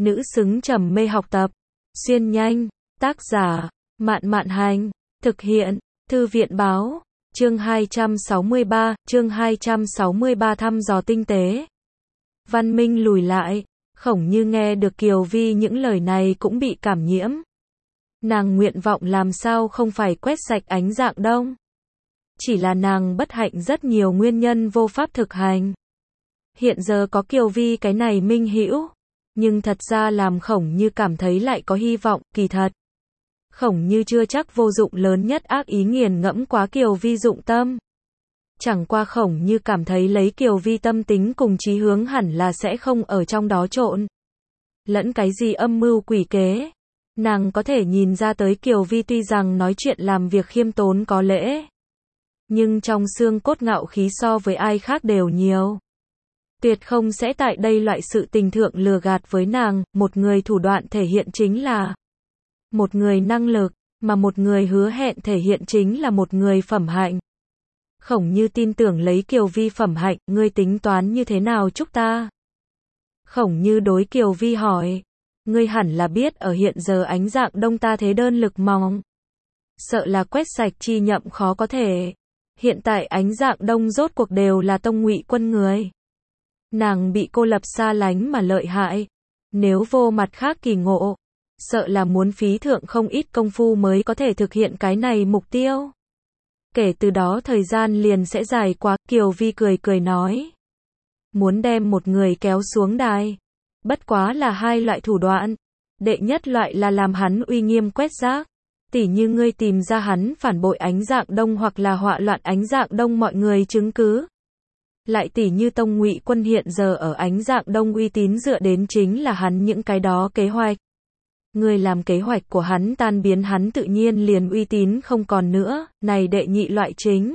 nữ xứng trầm mê học tập. Xuyên nhanh, tác giả, Mạn Mạn Hành, thực hiện, Thư viện Báo, chương 263 thăm dò tinh tế. Văn Minh lùi lại, Khổng Như nghe được Kiều Vi những lời này cũng bị cảm nhiễm. Nàng nguyện vọng làm sao không phải quét sạch Ánh Dạng Đông. Chỉ là nàng bất hạnh rất nhiều nguyên nhân vô pháp thực hành. Hiện giờ có Kiều Vi cái này minh hữu, nhưng thật ra làm Khổng Như cảm thấy lại có hy vọng, kỳ thật. Khổng Như chưa chắc vô dụng lớn nhất ác ý nghiền ngẫm quá Kiều Vi dụng tâm. Chẳng qua Khổng Như cảm thấy lấy Kiều Vi tâm tính cùng chí hướng hẳn là sẽ không ở trong đó trộn lẫn cái gì âm mưu quỷ kế. Nàng có thể nhìn ra tới Kiều Vi tuy rằng nói chuyện làm việc khiêm tốn có lễ, nhưng trong xương cốt ngạo khí so với ai khác đều nhiều. Tuyệt không sẽ tại đây loại sự tình thượng lừa gạt với nàng. Một người thủ đoạn thể hiện chính là một người năng lực, mà một người hứa hẹn thể hiện chính là một người phẩm hạnh. Khổng Như tin tưởng lấy Kiều Vi phẩm hạnh, ngươi tính toán như thế nào chúc ta? Khổng Như đối Kiều Vi hỏi, ngươi hẳn là biết ở hiện giờ Ánh Dạng Đông ta thế đơn lực mỏng, sợ là quét sạch chi nhậm khó có thể. Hiện tại Ánh Dạng Đông rốt cuộc đều là Tông Ngụy Quân người. Nàng bị cô lập xa lánh mà lợi hại, nếu vô mặt khác kỳ ngộ, sợ là muốn phí thượng không ít công phu mới có thể thực hiện cái này mục tiêu. Kể từ đó thời gian liền sẽ dài quá. Kiều Vi cười cười nói, muốn đem một người kéo xuống đài, bất quá là hai loại thủ đoạn. Đệ nhất loại là làm hắn uy nghiêm quét rác, tỉ như ngươi tìm ra hắn phản bội Ánh Dạng Đông hoặc là họa loạn Ánh Dạng Đông mọi người chứng cứ. Lại tỉ như Tông Ngụy Quân hiện giờ ở Ánh Dạng Đông uy tín dựa đến chính là hắn những cái đó kế hoạch. Ngươi làm kế hoạch của hắn tan biến, hắn tự nhiên liền uy tín không còn nữa. Này đệ nhị loại chính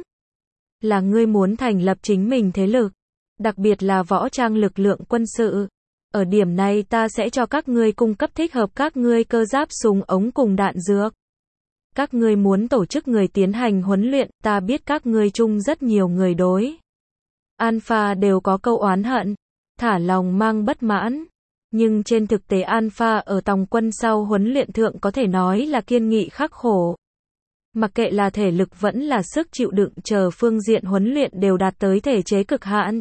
là ngươi muốn thành lập chính mình thế lực, đặc biệt là võ trang lực lượng quân sự. Ở điểm này ta sẽ cho các ngươi cung cấp thích hợp các ngươi cơ giáp, súng ống cùng đạn dược. Các ngươi muốn tổ chức người tiến hành huấn luyện, ta biết các ngươi chung rất nhiều người đối Alpha đều có câu oán hận, thả lòng mang bất mãn. Nhưng trên thực tế Alpha ở tòng quân sau huấn luyện thượng có thể nói là kiên nghị khắc khổ. Mặc kệ là thể lực vẫn là sức chịu đựng chờ phương diện huấn luyện đều đạt tới thể chế cực hạn.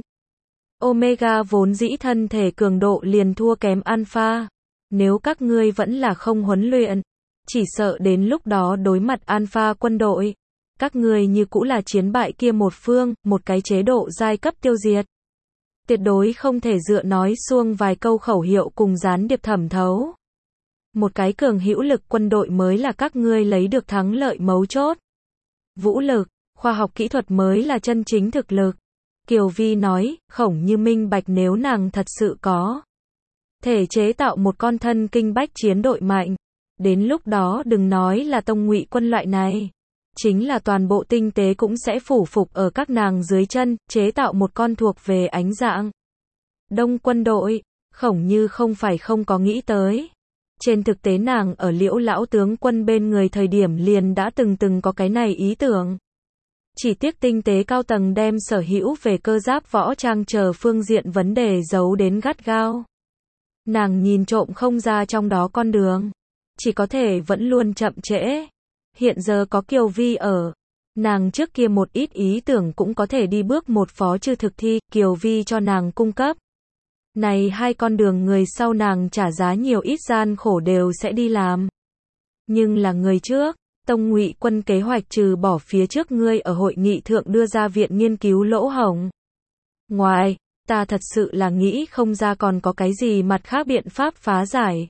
Omega vốn dĩ thân thể cường độ liền thua kém Alpha. Nếu các ngươi vẫn là không huấn luyện, chỉ sợ đến lúc đó đối mặt Alpha quân đội, các ngươi như cũ là chiến bại kia một phương, một cái chế độ giai cấp tiêu diệt. Tuyệt đối không thể dựa nói suông vài câu khẩu hiệu cùng gián điệp thẩm thấu. Một cái cường hữu lực quân đội mới là các ngươi lấy được thắng lợi mấu chốt. Vũ lực, khoa học kỹ thuật mới là chân chính thực lực. Kiều Vi nói, Khổng Như minh bạch nếu nàng thật sự có thể chế tạo một con thân kinh bách chiến đội mạnh, đến lúc đó đừng nói là Tông Ngụy Quân loại này, chính là toàn bộ tinh tế cũng sẽ phủ phục ở các nàng dưới chân. Chế tạo một con thuộc về Ánh Dạng Đông quân đội, Khổng Như không phải không có nghĩ tới. Trên thực tế nàng ở Liễu lão tướng quân bên người thời điểm liền đã từng có cái này ý tưởng. Chỉ tiếc tinh tế cao tầng đem sở hữu về cơ giáp võ trang chờ phương diện vấn đề giấu đến gắt gao. Nàng nhìn trộm không ra trong đó con đường, chỉ có thể vẫn luôn chậm trễ. Hiện giờ có Kiều Vi ở, nàng trước kia một ít ý tưởng cũng có thể đi bước một phó chư thực thi. Kiều Vi cho nàng cung cấp này hai con đường, người sau nàng trả giá nhiều ít gian khổ đều sẽ đi làm. Nhưng là người trước, Tông Ngụy Quân kế hoạch trừ bỏ phía trước ngươi ở hội nghị thượng đưa ra viện nghiên cứu lỗ hổng ngoài, ta thật sự là nghĩ không ra còn có cái gì mặt khác biện pháp phá giải.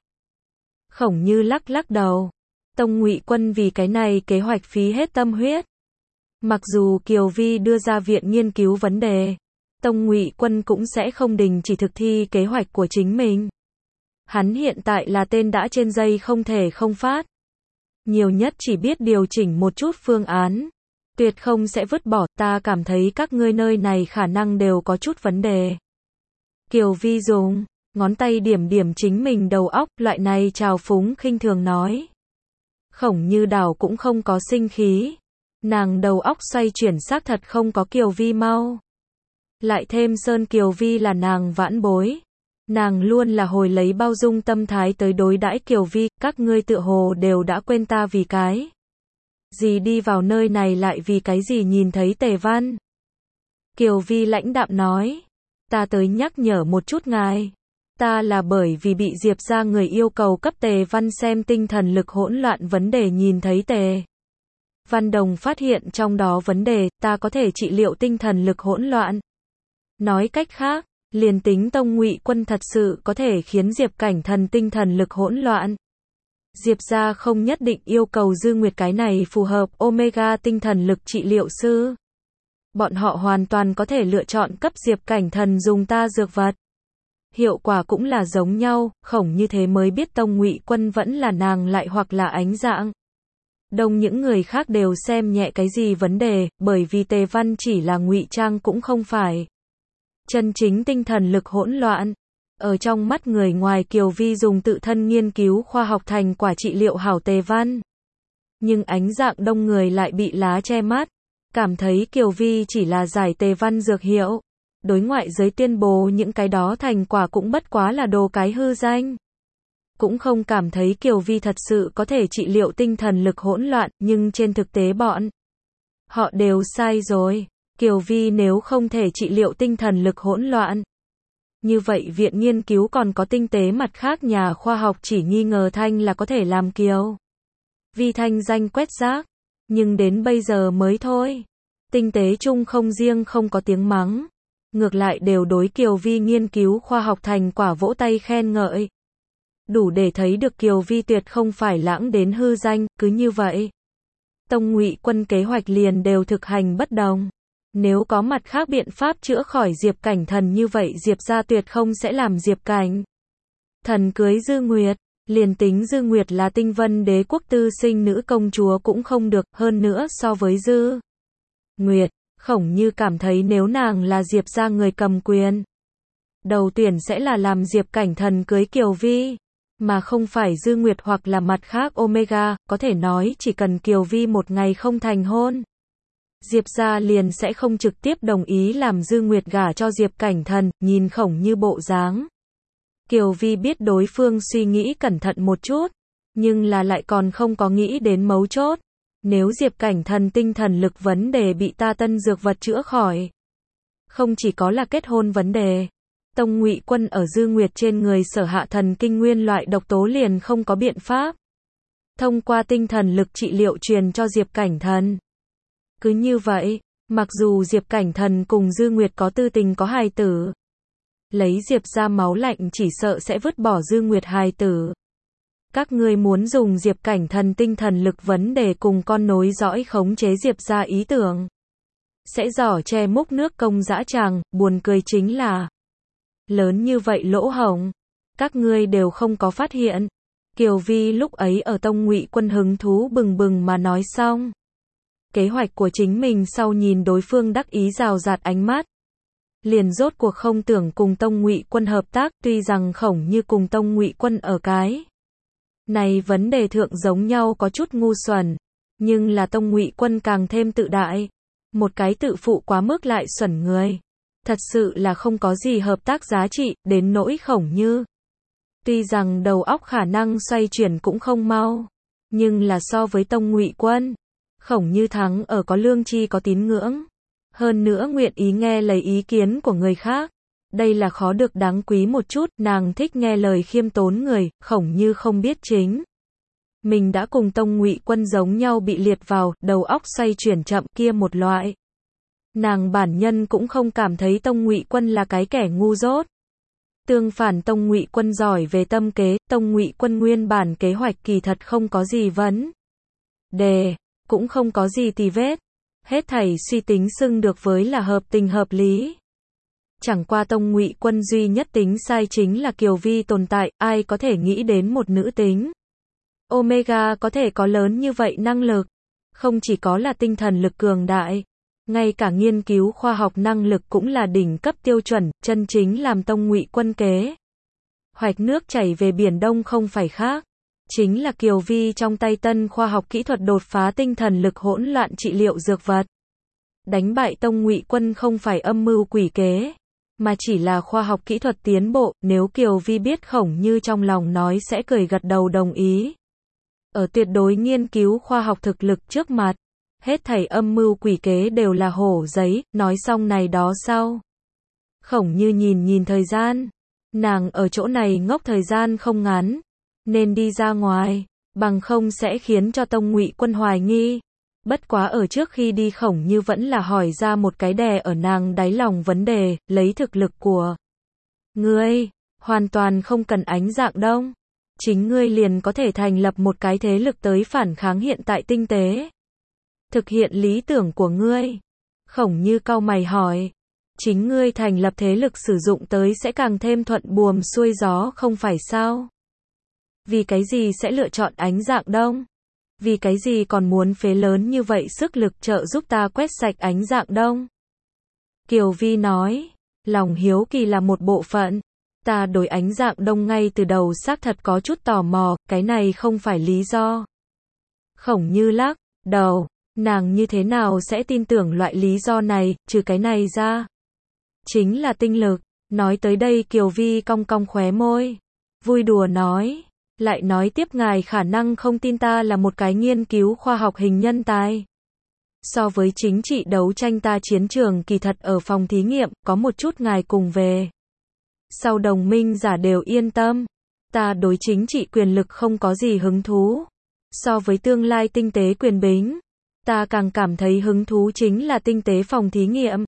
Khổng Như lắc lắc đầu. Tông Ngụy Quân vì cái này kế hoạch phí hết tâm huyết. Mặc dù Kiều Vi đưa ra viện nghiên cứu vấn đề, Tông Ngụy Quân cũng sẽ không đình chỉ thực thi kế hoạch của chính mình. Hắn hiện tại là tên đã trên dây không thể không phát. Nhiều nhất chỉ biết điều chỉnh một chút phương án, tuyệt không sẽ vứt bỏ. Ta cảm thấy các ngươi nơi này khả năng đều có chút vấn đề. Kiều Vi dùng ngón tay điểm điểm chính mình đầu óc, loại này trào phúng khinh thường nói. Khổng Như đảo cũng không có sinh khí. Nàng đầu óc xoay chuyển xác thật không có Kiều Vi mau. Lại thêm Sơn Kiều Vi là nàng vãn bối. Nàng luôn là hồi lấy bao dung tâm thái tới đối đãi Kiều Vi, các ngươi tựa hồ đều đã quên ta vì cái gì đi vào nơi này lại vì cái gì nhìn thấy Tề Văn. Kiều Vi lãnh đạm nói, ta tới nhắc nhở một chút ngài. Ta là bởi vì bị Diệp gia người yêu cầu cấp Tề Văn xem tinh thần lực hỗn loạn vấn đề nhìn thấy Tề Văn Đồng phát hiện trong đó vấn đề, ta có thể trị liệu tinh thần lực hỗn loạn. Nói cách khác, liền tính Tông Ngụy Quân thật sự có thể khiến Diệp Cảnh Thần tinh thần lực hỗn loạn. Diệp gia không nhất định yêu cầu Dư Nguyệt cái này phù hợp Omega tinh thần lực trị liệu sư. Bọn họ hoàn toàn có thể lựa chọn cấp Diệp Cảnh Thần dùng ta dược vật. Hiệu quả cũng là giống nhau, khổng như thế mới biết Tông Ngụy Quân vẫn là nàng lại hoặc là Ánh Dạng. Đông những người khác đều xem nhẹ cái gì vấn đề, bởi vì Tề Văn chỉ là ngụy trang cũng không phải chân chính tinh thần lực hỗn loạn. Ở trong mắt người ngoài Kiều Vi dùng tự thân nghiên cứu khoa học thành quả trị liệu hảo Tề Văn. Nhưng Ánh Dạng đông người lại bị lá che mắt, cảm thấy Kiều Vi chỉ là giải Tề Văn dược hiệu. Đối ngoại giới tuyên bố những cái đó thành quả cũng bất quá là đồ cái hư danh. Cũng không cảm thấy Kiều Vi thật sự có thể trị liệu tinh thần lực hỗn loạn, nhưng trên thực tế bọn họ đều sai rồi. Kiều Vi nếu không thể trị liệu tinh thần lực hỗn loạn, như vậy viện nghiên cứu còn có tinh tế mặt khác nhà khoa học chỉ nghi ngờ Thanh là có thể làm Kiều Vi thanh danh quét rác, nhưng đến bây giờ mới thôi. Tinh tế chung không riêng không có tiếng mắng, ngược lại đều đối Kiều Vi nghiên cứu khoa học thành quả vỗ tay khen ngợi. Đủ để thấy được Kiều Vi tuyệt không phải lãng đến hư danh, cứ như vậy. Tông Ngụy Quân kế hoạch liền đều thực hành bất đồng. Nếu có mặt khác biện pháp chữa khỏi Diệp Cảnh Thần như vậy Diệp gia tuyệt không sẽ làm Diệp Cảnh Thần cưới Dư Nguyệt. Liền tính Dư Nguyệt là Tinh Vân Đế quốc tư sinh nữ công chúa cũng không được, hơn nữa so với Dư Nguyệt, khổng như cảm thấy nếu nàng là Diệp gia người cầm quyền, đầu tuyển sẽ là làm Diệp Cảnh Thần cưới Kiều Vi, mà không phải Dư Nguyệt hoặc là mặt khác Omega, có thể nói chỉ cần Kiều Vi một ngày không thành hôn, Diệp gia liền sẽ không trực tiếp đồng ý làm Dư Nguyệt gả cho Diệp Cảnh Thần, nhìn khổng như bộ dáng. Kiều Vi biết đối phương suy nghĩ cẩn thận một chút, nhưng là lại còn không có nghĩ đến mấu chốt. Nếu Diệp Cảnh Thần tinh thần lực vấn đề bị ta tân dược vật chữa khỏi, không chỉ có là kết hôn vấn đề, Tông Ngụy Quân ở Dư Nguyệt trên người sở hạ thần kinh nguyên loại độc tố liền không có biện pháp thông qua tinh thần lực trị liệu truyền cho Diệp Cảnh Thần. Cứ như vậy, mặc dù Diệp Cảnh Thần cùng Dư Nguyệt có tư tình có hài tử, lấy Diệp gia máu lạnh chỉ sợ sẽ vứt bỏ Dư Nguyệt hài tử. Các ngươi muốn dùng Diệp Cảnh Thần tinh thần lực vấn đề cùng con nối dõi khống chế Diệp gia ý tưởng, sẽ giỏ che múc nước công dã tràng, buồn cười chính là lớn như vậy lỗ hổng, các ngươi đều không có phát hiện. Kiều Vi lúc ấy ở Tông Ngụy Quân hứng thú bừng bừng mà nói xong kế hoạch của chính mình sau nhìn đối phương đắc ý rào rạt ánh mắt, liền rốt cuộc không tưởng cùng Tông Ngụy Quân hợp tác, tuy rằng khổng như cùng Tông Ngụy Quân ở cái này vấn đề thượng giống nhau có chút ngu xuẩn, nhưng là Tông Ngụy Quân càng thêm tự đại, một cái tự phụ quá mức lại xuẩn người, thật sự là không có gì hợp tác giá trị, đến nỗi khổng như. Tuy rằng đầu óc khả năng xoay chuyển cũng không mau, nhưng là so với Tông Ngụy Quân, khổng như thắng ở có lương tri có tín ngưỡng, hơn nữa nguyện ý nghe lấy ý kiến của người khác. Đây là khó được đáng quý một chút, nàng thích nghe lời khiêm tốn người, khổng như không biết chính mình đã cùng Tông Ngụy Quân giống nhau bị liệt vào, đầu óc xoay chuyển chậm kia một loại. Nàng bản nhân cũng không cảm thấy Tông Ngụy Quân là cái kẻ ngu dốt. Tương phản Tông Ngụy Quân giỏi về tâm kế, Tông Ngụy Quân nguyên bản kế hoạch kỳ thật không có gì vấn đề, cũng không có gì tì vết. Hết thảy suy tính xưng được với là hợp tình hợp lý. Chẳng qua Tông Ngụy Quân duy nhất tính sai chính là Kiều Vi tồn tại, ai có thể nghĩ đến một nữ tính Omega có thể có lớn như vậy năng lực, không chỉ có là tinh thần lực cường đại, ngay cả nghiên cứu khoa học năng lực cũng là đỉnh cấp tiêu chuẩn, chân chính làm Tông Ngụy Quân kế hoạch nước chảy về Biển Đông không phải khác, chính là Kiều Vi trong tay tân khoa học kỹ thuật đột phá tinh thần lực hỗn loạn trị liệu dược vật. Đánh bại Tông Ngụy Quân không phải âm mưu quỷ kế, mà chỉ là khoa học kỹ thuật tiến bộ. Nếu Kiều Vi biết Khổng Như trong lòng nói sẽ cười gật đầu đồng ý. Ở tuyệt đối nghiên cứu khoa học thực lực trước mặt, hết thảy âm mưu quỷ kế đều là hổ giấy. Nói xong này đó sau, Khổng Như nhìn thời gian, nàng ở chỗ này ngốc thời gian không ngắn, nên đi ra ngoài, bằng không sẽ khiến cho Tông Ngụy Quân hoài nghi. Bất quá ở trước khi đi Khổng Như vẫn là hỏi ra một cái đè ở nàng đáy lòng vấn đề, lấy thực lực của ngươi, hoàn toàn không cần Ánh Dạng Đông. Chính ngươi liền có thể thành lập một cái thế lực tới phản kháng hiện tại tinh tế. Thực hiện lý tưởng của ngươi. Khổng Như cau mày hỏi. Chính ngươi thành lập thế lực sử dụng tới sẽ càng thêm thuận buồm xuôi gió không phải sao? Vì cái gì sẽ lựa chọn Ánh Dạng Đông? Vì cái gì còn muốn phế lớn như vậy sức lực trợ giúp ta quét sạch Ánh Dạng Đông? Kiều Vi nói, lòng hiếu kỳ là một bộ phận. Ta đối Ánh Dạng Đông ngay từ đầu xác thật có chút tò mò, cái này không phải lý do. Khổng Như lắc đầu, nàng như thế nào sẽ tin tưởng loại lý do này, trừ cái này ra. Chính là tinh lực. Nói tới đây Kiều Vi cong cong khóe môi. Vui đùa nói. Lại nói tiếp ngài khả năng không tin ta là một cái nghiên cứu khoa học hình nhân tài. So với chính trị đấu tranh ta chiến trường kỳ thật ở phòng thí nghiệm, có một chút ngài cùng về. Sau đồng minh giả đều yên tâm. Ta đối chính trị quyền lực không có gì hứng thú. So với tương lai tinh tế quyền bính, ta càng cảm thấy hứng thú chính là tinh tế phòng thí nghiệm.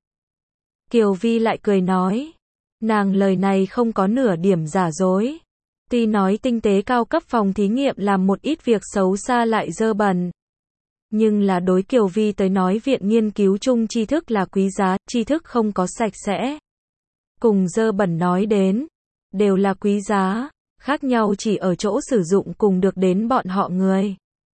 Kiều Vi lại cười nói. Nàng lời này không có nửa điểm giả dối. Tuy nói tinh tế cao cấp phòng thí nghiệm làm một ít việc xấu xa lại dơ bẩn. Nhưng là đối Kiều Vi tới nói viện nghiên cứu chung tri thức là quý giá, tri thức không có sạch sẽ. Cùng dơ bẩn nói đến, đều là quý giá, khác nhau chỉ ở chỗ sử dụng cùng được đến bọn họ người.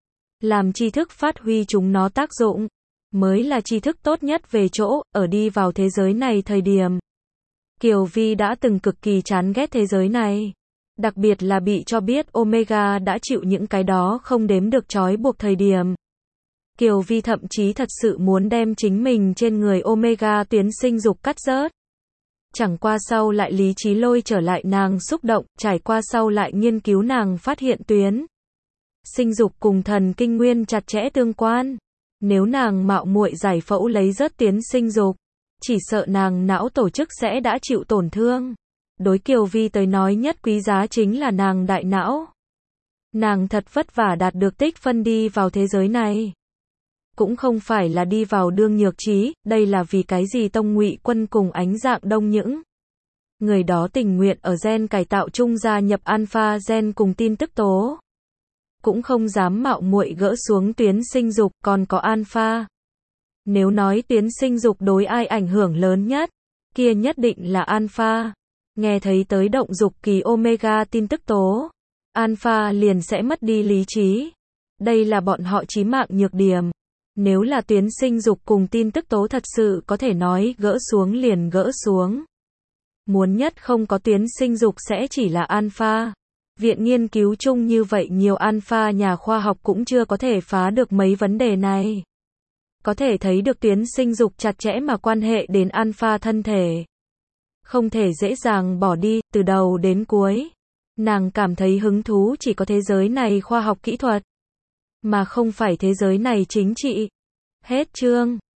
Làm tri thức phát huy chúng nó tác dụng, mới là tri thức tốt nhất về chỗ, ở đi vào thế giới này thời điểm. Kiều Vi đã từng cực kỳ chán ghét thế giới này. Đặc biệt là bị cho biết Omega đã chịu những cái đó không đếm được trói buộc thời điểm. Kiều Vi thậm chí thật sự muốn đem chính mình trên người Omega tuyến sinh dục cắt rớt. Chẳng qua sau lại lý trí lôi trở lại nàng xúc động, trải qua sau lại nghiên cứu nàng phát hiện tuyến sinh dục cùng thần kinh nguyên chặt chẽ tương quan. Nếu nàng mạo muội giải phẫu lấy rớt tuyến sinh dục, chỉ sợ nàng não tổ chức sẽ đã chịu tổn thương. Đối Kiều Vi tới nói nhất quý giá chính là nàng đại não. Nàng thật vất vả đạt được tích phân đi vào thế giới này. Cũng không phải là đi vào đương nhược trí, đây là vì cái gì Tông Ngụy Quân cùng Ánh Dạng Đông những người đó tình nguyện ở gen cải tạo chung gia nhập alpha gen cùng tin tức tố. Cũng không dám mạo muội gỡ xuống tuyến sinh dục, còn có alpha. Nếu nói tuyến sinh dục đối ai ảnh hưởng lớn nhất, kia nhất định là alpha. Nghe thấy tới động dục kỳ omega tin tức tố, alpha liền sẽ mất đi lý trí. Đây là bọn họ chí mạng nhược điểm. Nếu là tuyến sinh dục cùng tin tức tố thật sự có thể nói gỡ xuống liền gỡ xuống. Muốn nhất không có tuyến sinh dục sẽ chỉ là alpha. Viện nghiên cứu chung như vậy nhiều alpha nhà khoa học cũng chưa có thể phá được mấy vấn đề này. Có thể thấy được tuyến sinh dục chặt chẽ mà quan hệ đến alpha thân thể. Không thể dễ dàng bỏ đi, từ đầu đến cuối. Nàng cảm thấy hứng thú chỉ có thế giới này khoa học kỹ thuật, mà không phải thế giới này chính trị. Hết chương.